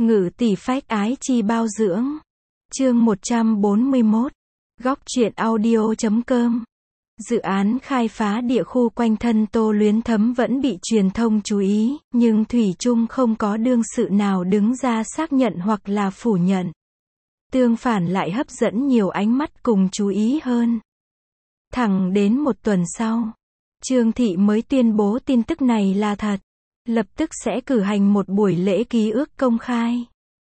Ngự tỷ phách ái chi bao dưỡng. Chương 141. Góc truyện audio.com. Dự án khai phá địa khu quanh thân Tô Luyến Thấm vẫn bị truyền thông chú ý, nhưng thủy chung không có đương sự nào đứng ra xác nhận hoặc là phủ nhận. Tương phản lại hấp dẫn nhiều ánh mắt cùng chú ý hơn. Thẳng đến một tuần sau, Trương Thị mới tuyên bố tin tức này là thật. Lập tức sẽ cử hành một buổi lễ ký ước công khai.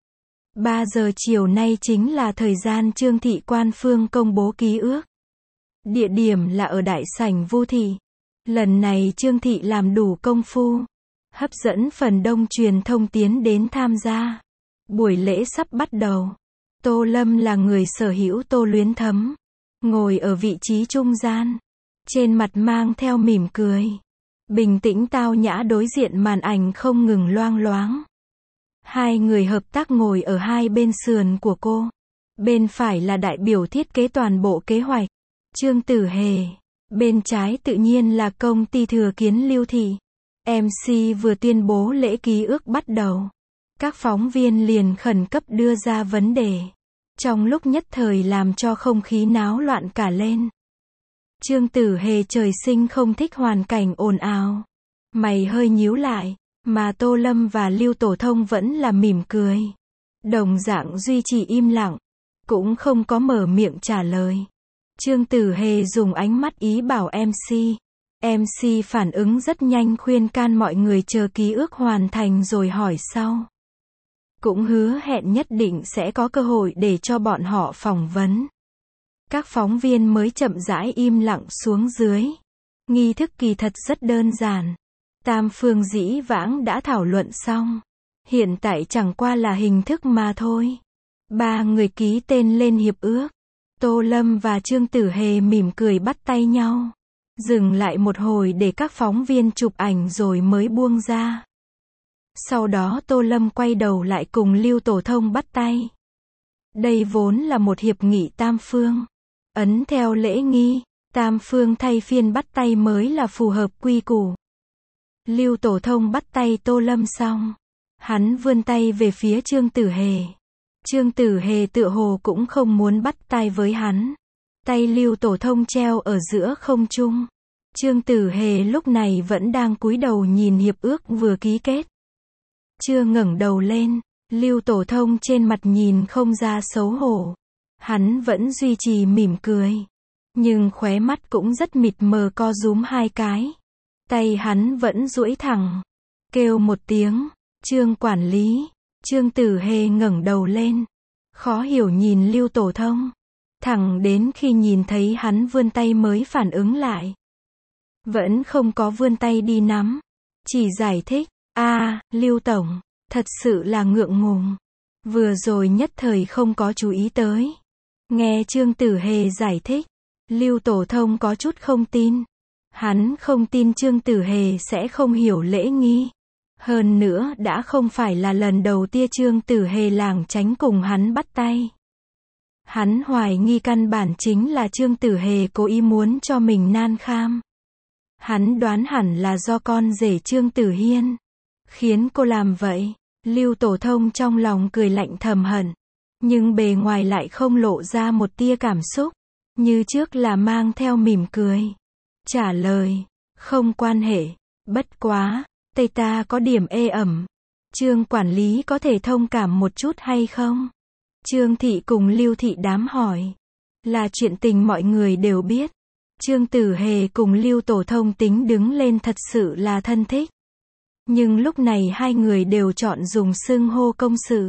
3 giờ chiều nay chính là thời gian Trương Thị quan phương công bố ký ước. Địa điểm là ở đại sảnh Vu Thị. Lần này Trương Thị làm đủ công phu, hấp dẫn phần đông truyền thông tiến đến tham gia. Buổi lễ sắp bắt đầu. Tô Lâm là người sở hữu Tô Luyến Thấm, ngồi ở vị trí trung gian, trên mặt mang theo mỉm cười, bình tĩnh tao nhã đối diện màn ảnh không ngừng loang loáng. Hai người hợp tác ngồi ở hai bên sườn của cô. Bên phải là đại biểu thiết kế toàn bộ kế hoạch, Trương Tử Hề. Bên trái tự nhiên là công ty Thừa Kiến Lưu Thị. MC vừa tuyên bố lễ ký ước bắt đầu, các phóng viên liền khẩn cấp đưa ra vấn đề. Trong lúc nhất thời làm cho không khí náo loạn cả lên. Trương Tử Hề trời sinh không thích hoàn cảnh ồn ào, mày hơi nhíu lại, mà Tô Lâm và Lưu Tổ Thông vẫn là mỉm cười. Đồng dạng duy trì im lặng, cũng không có mở miệng trả lời. Trương Tử Hề dùng ánh mắt ý bảo MC. MC phản ứng rất nhanh khuyên can mọi người chờ ký ước hoàn thành rồi hỏi sau. Cũng hứa hẹn nhất định sẽ có cơ hội để cho bọn họ phỏng vấn. Các phóng viên mới chậm rãi im lặng xuống dưới. Nghi thức kỳ thật rất đơn giản. Tam phương dĩ vãng đã thảo luận xong. Hiện tại chẳng qua là hình thức mà thôi. Ba người ký tên lên hiệp ước. Tô Lâm và Trương Tử Hề mỉm cười bắt tay nhau. Dừng lại một hồi để các phóng viên chụp ảnh rồi mới buông ra. Sau đó Tô Lâm quay đầu lại cùng Lưu Tổ Thông bắt tay. Đây vốn là một hiệp nghị tam phương. Ấn theo lễ nghi, tam phương thay phiên bắt tay mới là phù hợp quy củ. Lưu Tổ Thông bắt tay Tô Lâm xong, hắn vươn tay về phía Trương Tử Hề. Trương Tử Hề tựa hồ cũng không muốn bắt tay với hắn. Tay Lưu Tổ Thông treo ở giữa không trung. Trương Tử Hề lúc này vẫn đang cúi đầu nhìn hiệp ước vừa ký kết. Chưa ngẩng đầu lên, Lưu Tổ Thông trên mặt nhìn không ra xấu hổ. Hắn vẫn duy trì mỉm cười, nhưng khóe mắt cũng rất mịt mờ co rúm hai cái. Tay hắn vẫn duỗi thẳng, kêu một tiếng, Trương quản lý. Trương Tử Hề ngẩng đầu lên, khó hiểu nhìn Lưu Tổ Thông. Thẳng đến khi nhìn thấy hắn vươn tay mới phản ứng lại. Vẫn không có vươn tay đi nắm, chỉ giải thích, Lưu Tổng, thật sự là ngượng ngùng. Vừa rồi nhất thời không có chú ý tới. Nghe Trương Tử Hề giải thích, Lưu Tổ Thông có chút không tin. Hắn không tin Trương Tử Hề sẽ không hiểu lễ nghi. Hơn nữa đã không phải là lần đầu tiên Trương Tử Hề lảng tránh cùng hắn bắt tay. Hắn hoài nghi căn bản chính là Trương Tử Hề cố ý muốn cho mình nan kham. Hắn đoán hẳn là do con rể Trương Tử Hiên khiến cô làm vậy. Lưu Tổ Thông trong lòng cười lạnh thầm hận, nhưng bề ngoài lại không lộ ra một tia cảm xúc, như trước là mang theo mỉm cười. Trả lời, không quan hệ, bất quá, tay ta có điểm ê ẩm. Trương quản lý có thể thông cảm một chút hay không? Trương Thị cùng Lưu Thị đám hỏi. Là chuyện tình mọi người đều biết. Trương Tử Hề cùng Lưu Tổ Thông tính đứng lên thật sự là thân thích. Nhưng lúc này hai người đều chọn dùng xưng hô công sự.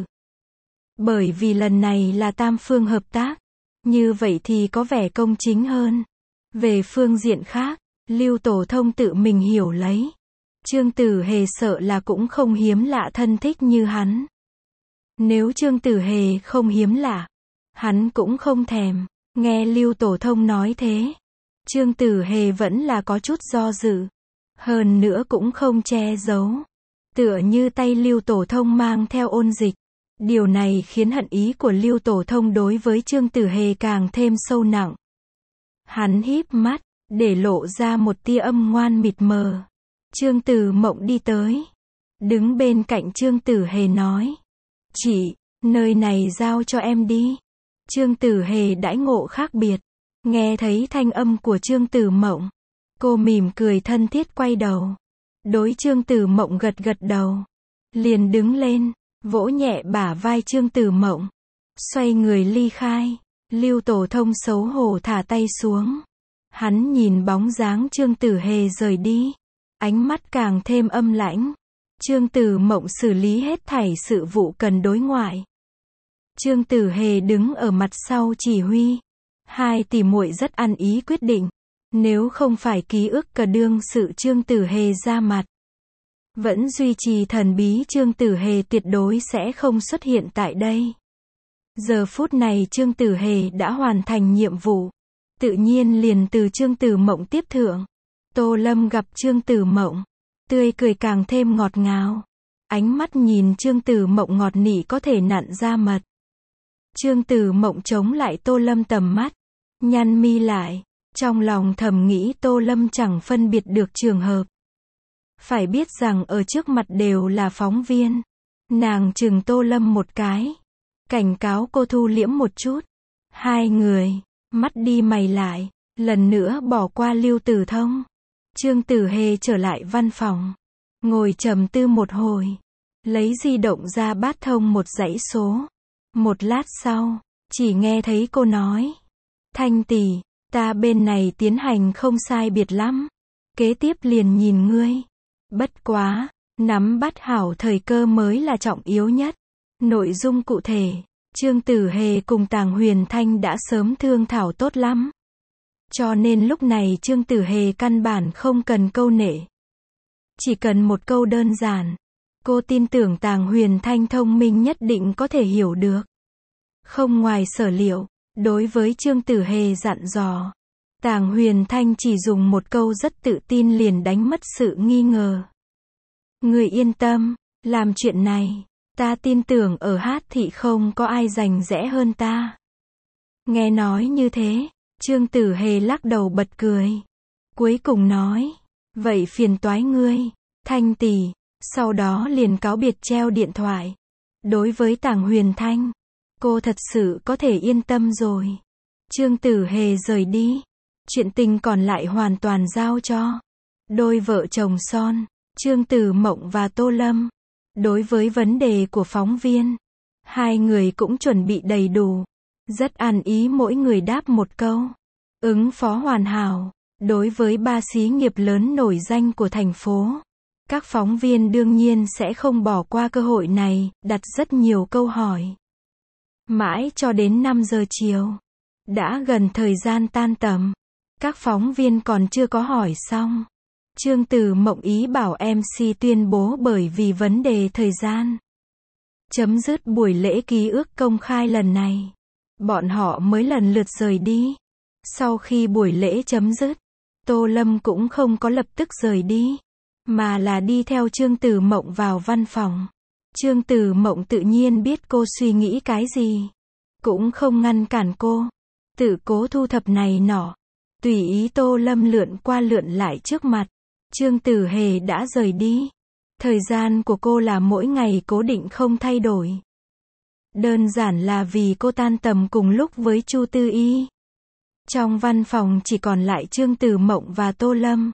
Bởi vì lần này là tam phương hợp tác. Như vậy thì có vẻ công chính hơn. Về phương diện khác, Lưu Tổ Thông tự mình hiểu lấy. Trương Tử Hề sợ là cũng không hiếm lạ thân thích như hắn. Nếu Trương Tử Hề không hiếm lạ, hắn cũng không thèm. Nghe Lưu Tổ Thông nói thế, Trương Tử Hề vẫn là có chút do dự. Hơn nữa cũng không che giấu. Tựa như tay Lưu Tổ Thông mang theo ôn dịch. Điều này khiến hận ý của Lưu Tổ Thông đối với Trương Tử Hề càng thêm sâu nặng. Hắn híp mắt, để lộ ra một tia âm ngoan mịt mờ. Trương Tử Mộng đi tới, đứng bên cạnh Trương Tử Hề nói. Chị, nơi này giao cho em đi. Trương Tử Hề đãi ngộ khác biệt. Nghe thấy thanh âm của Trương Tử Mộng, cô mỉm cười thân thiết quay đầu. Đối Trương Tử Mộng gật gật đầu. Liền đứng lên, vỗ nhẹ bả vai Trương Tử Mộng. Xoay người ly khai. Lưu Tổ Thông xấu hổ thả tay xuống. Hắn nhìn bóng dáng Trương Tử Hề rời đi. Ánh mắt càng thêm âm lãnh. Trương Tử Mộng xử lý hết thảy sự vụ cần đối ngoại. Trương Tử Hề đứng ở mặt sau chỉ huy. Hai tỷ muội rất ăn ý quyết định. Nếu không phải ký ức cờ đương sự Trương Tử Hề ra mặt, vẫn duy trì thần bí Trương Tử Hề tuyệt đối sẽ không xuất hiện tại đây. Giờ phút này Trương Tử Hề đã hoàn thành nhiệm vụ. Tự nhiên liền từ Trương Tử Mộng tiếp thượng. Tô Lâm gặp Trương Tử Mộng, tươi cười càng thêm ngọt ngào. Ánh mắt nhìn Trương Tử Mộng ngọt nị có thể nặn ra mật. Trương Tử Mộng chống lại Tô Lâm tầm mắt, nhăn mi lại, trong lòng thầm nghĩ Tô Lâm chẳng phân biệt được trường hợp. Phải biết rằng ở trước mặt đều là phóng viên. Nàng chừng Tô Lâm một cái, cảnh cáo cô thu liễm một chút. Hai người, mắt đi mày lại, lần nữa bỏ qua Lưu Tử Thông. Trương Tử Hề trở lại văn phòng, ngồi trầm tư một hồi, lấy di động ra bắt thông một dãy số. Một lát sau, chỉ nghe thấy cô nói: Thanh tỷ, ta bên này tiến hành không sai biệt lắm. Kế tiếp liền nhìn ngươi. Bất quá, nắm bắt hảo thời cơ mới là trọng yếu nhất. Nội dung cụ thể, Trương Tử Hề cùng Tàng Huyền Thanh đã sớm thương thảo tốt lắm. Cho nên lúc này Trương Tử Hề căn bản không cần câu nệ. Chỉ cần một câu đơn giản. Cô tin tưởng Tàng Huyền Thanh thông minh nhất định có thể hiểu được. Không ngoài sở liệu, đối với Trương Tử Hề dặn dò, Tàng Huyền Thanh chỉ dùng một câu rất tự tin liền đánh mất sự nghi ngờ. Người yên tâm, làm chuyện này, ta tin tưởng ở Hát Thị không có ai rành rẽ hơn ta. Nghe nói như thế, Trương Tử Hề lắc đầu bật cười. Cuối cùng nói, vậy phiền toái ngươi, Thanh tỷ. Sau đó liền cáo biệt treo điện thoại. Đối với Tàng Huyền Thanh, cô thật sự có thể yên tâm rồi. Trương Tử Hề rời đi. Chuyện tình còn lại hoàn toàn giao cho đôi vợ chồng son, Trương Tử Mộng và Tô Lâm. Đối với vấn đề của phóng viên, hai người cũng chuẩn bị đầy đủ. Rất ăn ý mỗi người đáp một câu. Ứng phó hoàn hảo. Đối với ba xí nghiệp lớn nổi danh của thành phố, các phóng viên đương nhiên sẽ không bỏ qua cơ hội này, đặt rất nhiều câu hỏi. Mãi cho đến 5 giờ chiều. Đã gần thời gian tan tầm. Các phóng viên còn chưa có hỏi xong. Trương Tử Mộng ý bảo MC tuyên bố bởi vì vấn đề thời gian. Chấm dứt buổi lễ ký ức công khai lần này. Bọn họ mới lần lượt rời đi. Sau khi buổi lễ chấm dứt, Tô Lâm cũng không có lập tức rời đi, mà là đi theo Trương Tử Mộng vào văn phòng. Trương Tử Mộng tự nhiên biết cô suy nghĩ cái gì, cũng không ngăn cản cô, tự cố thu thập này nọ. Tùy ý Tô Lâm lượn qua lượn lại trước mặt. Trương Tử Hề đã rời đi. Thời gian của cô là mỗi ngày cố định không thay đổi. Đơn giản là vì cô tan tầm cùng lúc với Chu Tư Y. Trong văn phòng chỉ còn lại Trương Tử Mộng và Tô Lâm.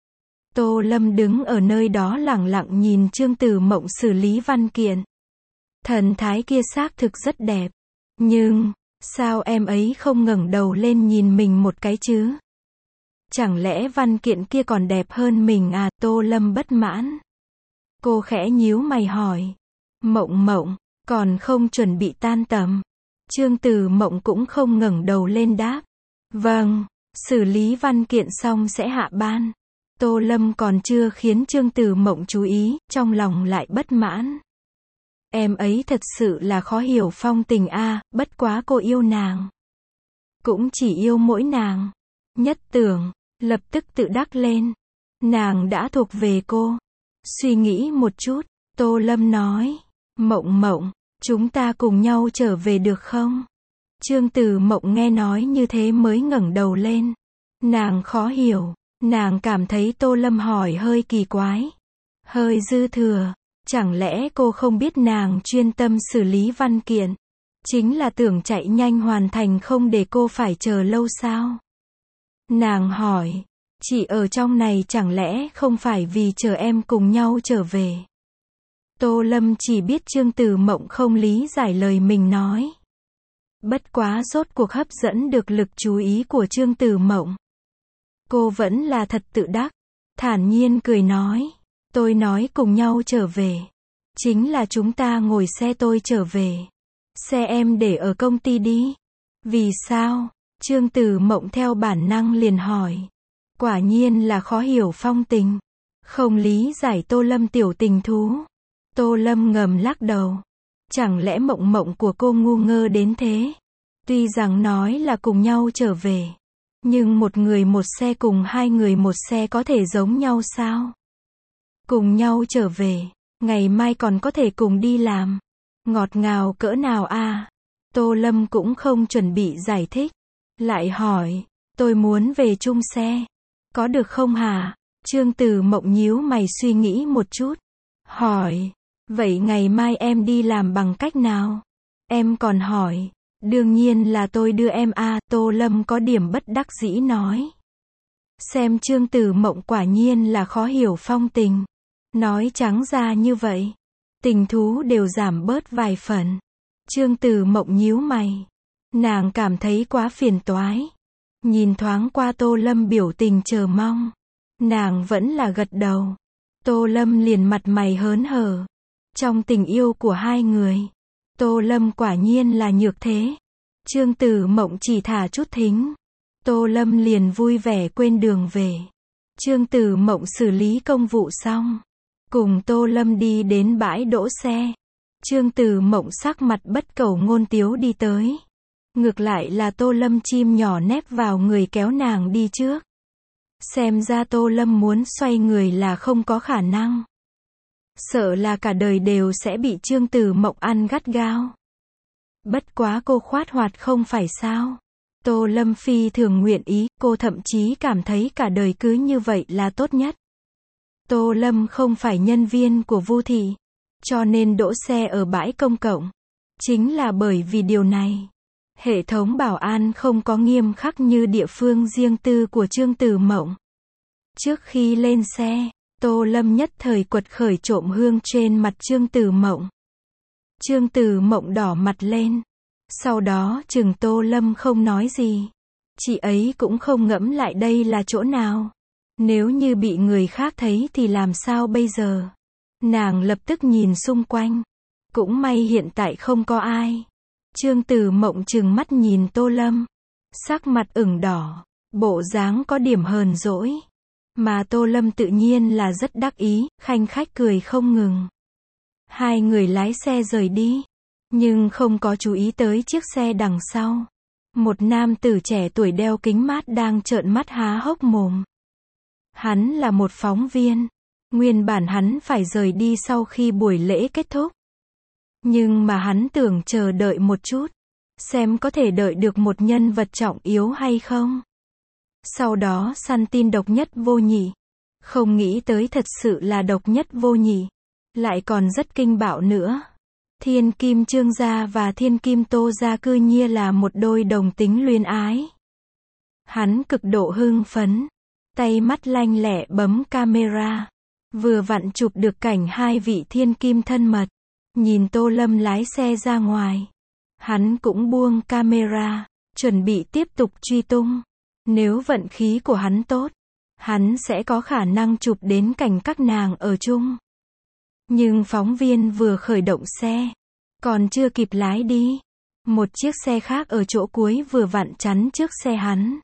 Tô Lâm đứng ở nơi đó lẳng lặng nhìn Trương Tử Mộng xử lý văn kiện. Thần thái kia xác thực rất đẹp. Nhưng, sao em ấy không ngẩng đầu lên nhìn mình một cái chứ? Chẳng lẽ văn kiện kia còn đẹp hơn mình à? Tô Lâm bất mãn. Cô khẽ nhíu mày hỏi. Mộng Mộng, còn không chuẩn bị tan tầm? Trương Tử Mộng cũng không ngẩng đầu lên đáp. Vâng, xử lý văn kiện xong sẽ hạ ban. Tô Lâm còn chưa khiến Trương Tử Mộng chú ý, trong lòng lại bất mãn. Em ấy thật sự là khó hiểu phong tình a, bất quá cô yêu nàng. Cũng chỉ yêu mỗi nàng. Nhất Tưởng, lập tức tự đắc lên. Nàng đã thuộc về cô. Suy nghĩ một chút, Tô Lâm nói. Mộng Mộng, chúng ta cùng nhau trở về được không? Trương Tử Mộng nghe nói như thế mới ngẩng đầu lên. Nàng khó hiểu, nàng cảm thấy Tô Lâm hỏi hơi kỳ quái, hơi dư thừa. Chẳng lẽ cô không biết nàng chuyên tâm xử lý văn kiện? Chính là tưởng chạy nhanh hoàn thành không để cô phải chờ lâu sao? Nàng hỏi, chị ở trong này chẳng lẽ không phải vì chờ em cùng nhau trở về? Tô Lâm chỉ biết Trương Tử Mộng không lý giải lời mình nói. Bất quá rốt cuộc hấp dẫn được lực chú ý của Trương Tử Mộng. Cô vẫn là thật tự đắc, thản nhiên cười nói, tôi nói cùng nhau trở về. Chính là chúng ta ngồi xe tôi trở về. Xe em để ở công ty đi. Vì sao? Trương Tử Mộng theo bản năng liền hỏi. Quả nhiên là khó hiểu phong tình. Không lý giải Tô Lâm tiểu tình thú. Tô Lâm ngầm lắc đầu. Chẳng lẽ mộng mộng của cô ngu ngơ đến thế? Tuy rằng nói là cùng nhau trở về. Nhưng một người một xe cùng hai người một xe có thể giống nhau sao? Cùng nhau trở về. Ngày mai còn có thể cùng đi làm. Ngọt ngào cỡ nào à? Tô Lâm cũng không chuẩn bị giải thích. Lại hỏi, tôi muốn về chung xe. Có được không hả? Trương Tử Mộng nhíu mày suy nghĩ một chút. Hỏi, vậy ngày mai em đi làm bằng cách nào? Em còn hỏi, đương nhiên là tôi đưa em à, Tô Lâm có điểm bất đắc dĩ nói. Xem Trương Tử Mộng quả nhiên là khó hiểu phong tình. Nói trắng ra như vậy, tình thú đều giảm bớt vài phần. Trương Tử Mộng nhíu mày. Nàng cảm thấy quá phiền toái. Nhìn thoáng qua Tô Lâm biểu tình chờ mong. Nàng vẫn là gật đầu. Tô Lâm liền mặt mày hớn hở. Trong tình yêu của hai người, Tô Lâm quả nhiên là nhược thế. Trương Tử Mộng chỉ thả chút thính. Tô Lâm liền vui vẻ quên đường về. Trương Tử Mộng xử lý công vụ xong, cùng Tô Lâm đi đến bãi đỗ xe. Trương Tử Mộng sắc mặt bất cầu ngôn tiếu đi tới. Ngược lại là Tô Lâm chim nhỏ nép vào người kéo nàng đi trước. Xem ra Tô Lâm muốn xoay người là không có khả năng. Sợ là cả đời đều sẽ bị Trương Tử Mộng ăn gắt gao. Bất quá cô khoát hoạt không phải sao? Tô Lâm phi thường nguyện ý, cô thậm chí cảm thấy cả đời cứ như vậy là tốt nhất. Tô Lâm không phải nhân viên của Vu thị, cho nên đỗ xe ở bãi công cộng. Chính là bởi vì điều này, hệ thống bảo an không có nghiêm khắc như địa phương riêng tư của Trương Tử Mộng. Trước khi lên xe, Tô Lâm nhất thời quật khởi trộm hương trên mặt Trương Tử Mộng. Trương Tử Mộng đỏ mặt lên. Sau đó chừng Tô Lâm không nói gì. Chị ấy cũng không ngẫm lại đây là chỗ nào. Nếu như bị người khác thấy thì làm sao bây giờ? Nàng lập tức nhìn xung quanh. Cũng may hiện tại không có ai. Trương Tử Mộng trừng mắt nhìn Tô Lâm. Sắc mặt ửng đỏ. Bộ dáng có điểm hờn dỗi. Mà Tô Lâm tự nhiên là rất đắc ý, khanh khách cười không ngừng. Hai người lái xe rời đi. Nhưng không có chú ý tới chiếc xe đằng sau. Một nam tử trẻ tuổi đeo kính mát đang trợn mắt há hốc mồm. Hắn là một phóng viên. Nguyên bản hắn phải rời đi sau khi buổi lễ kết thúc. Nhưng mà hắn tưởng chờ đợi một chút. Xem có thể đợi được một nhân vật trọng yếu hay không. Sau đó săn tin độc nhất vô nhị. Không nghĩ tới thật sự là độc nhất vô nhị. Lại còn rất kinh bạo nữa. Thiên Kim Trương gia và Thiên Kim Tô gia cư nhiên là một đôi đồng tính luyến ái. Hắn cực độ hưng phấn. Tay mắt lanh lẹ bấm camera. Vừa vặn chụp được cảnh hai vị thiên kim thân mật. Nhìn Tô Lâm lái xe ra ngoài. Hắn cũng buông camera. Chuẩn bị tiếp tục truy tung. Nếu vận khí của hắn tốt, hắn sẽ có khả năng chụp đến cảnh các nàng ở chung. Nhưng phóng viên vừa khởi động xe, còn chưa kịp lái đi. Một chiếc xe khác ở chỗ cuối vừa vặn chắn trước xe hắn.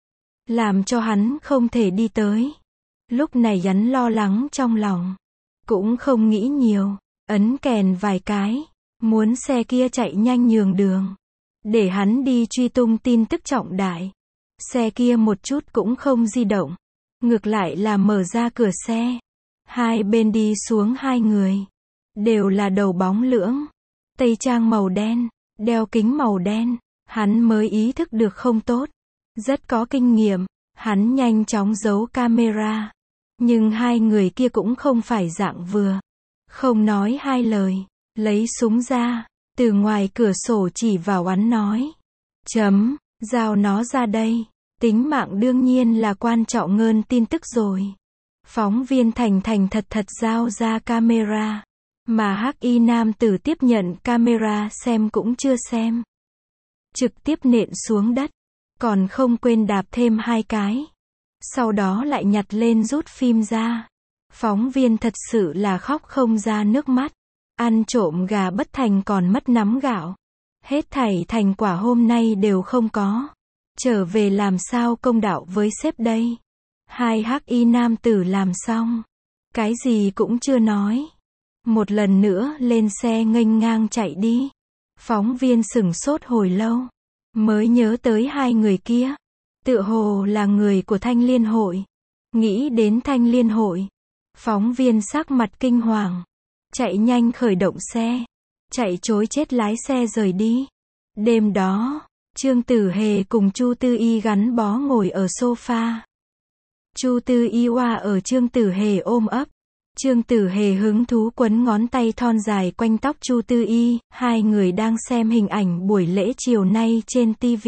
Làm cho hắn không thể đi tới. Lúc này hắn lo lắng trong lòng. Cũng không nghĩ nhiều, ấn kèn vài cái. Muốn xe kia chạy nhanh nhường đường. Để hắn đi truy tung tin tức trọng đại. Xe kia một chút cũng không di động. Ngược lại là mở ra cửa xe. Hai bên đi xuống hai người. Đều là đầu bóng lưỡng. Tây trang màu đen. Đeo kính màu đen. Hắn mới ý thức được không tốt. Rất có kinh nghiệm. Hắn nhanh chóng giấu camera. Nhưng hai người kia cũng không phải dạng vừa. Không nói hai lời, lấy súng ra, từ ngoài cửa sổ chỉ vào hắn nói. Giao nó ra đây. Tính mạng đương nhiên là quan trọng hơn tin tức rồi. Phóng viên thành thành thật thật giao ra camera. Mà hắc y nam tử tiếp nhận camera xem cũng chưa xem. Trực tiếp nện xuống đất. Còn không quên đạp thêm 2 cái. Sau đó lại nhặt lên rút phim ra. Phóng viên thật sự là khóc không ra nước mắt. Ăn trộm gà bất thành còn mất nắm gạo. Hết thảy thành quả hôm nay đều không có. Trở về làm sao công đạo với sếp đây? 2 hắc y nam tử làm xong. Cái gì cũng chưa nói. Một lần nữa lên xe nghênh ngang chạy đi. Phóng viên sửng sốt hồi lâu. Mới nhớ tới 2 người kia. Tựa hồ là người của Thanh Liên Hội. Nghĩ đến Thanh Liên Hội. Phóng viên sắc mặt kinh hoàng. Chạy nhanh khởi động xe. Chạy trối chết lái xe rời đi. Đêm đó, Trương Tử Hề cùng Chu Tư Y gắn bó ngồi ở sofa. Chu Tư Y oa ở Trương Tử Hề ôm ấp. Trương Tử Hề hứng thú quấn ngón tay thon dài quanh tóc Chu Tư Y. 2 người đang xem hình ảnh buổi lễ chiều nay trên TV.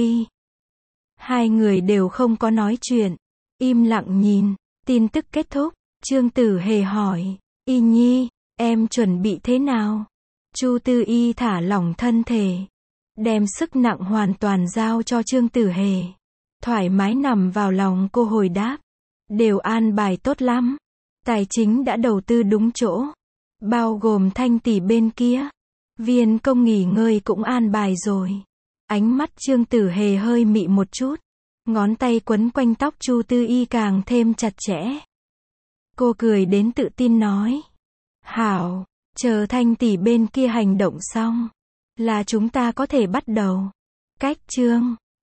2 người đều không có nói chuyện. Im lặng nhìn. Tin tức kết thúc. Trương Tử Hề hỏi. Y Nhi, em chuẩn bị thế nào? Chu Tư Y thả lỏng thân thể. Đem sức nặng hoàn toàn giao cho Trương Tử Hề. Thoải mái nằm vào lòng cô hồi đáp. Đều an bài tốt lắm. Tài chính đã đầu tư đúng chỗ. Bao gồm Thanh tỷ bên kia. Viên công nghỉ ngơi cũng an bài rồi. Ánh mắt Trương Tử Hề hơi mị một chút. Ngón tay quấn quanh tóc Chu Tư Y càng thêm chặt chẽ. Cô cười đến tự tin nói. Hảo, chờ Thanh tỷ bên kia hành động xong. Là chúng ta có thể bắt đầu. Cách chương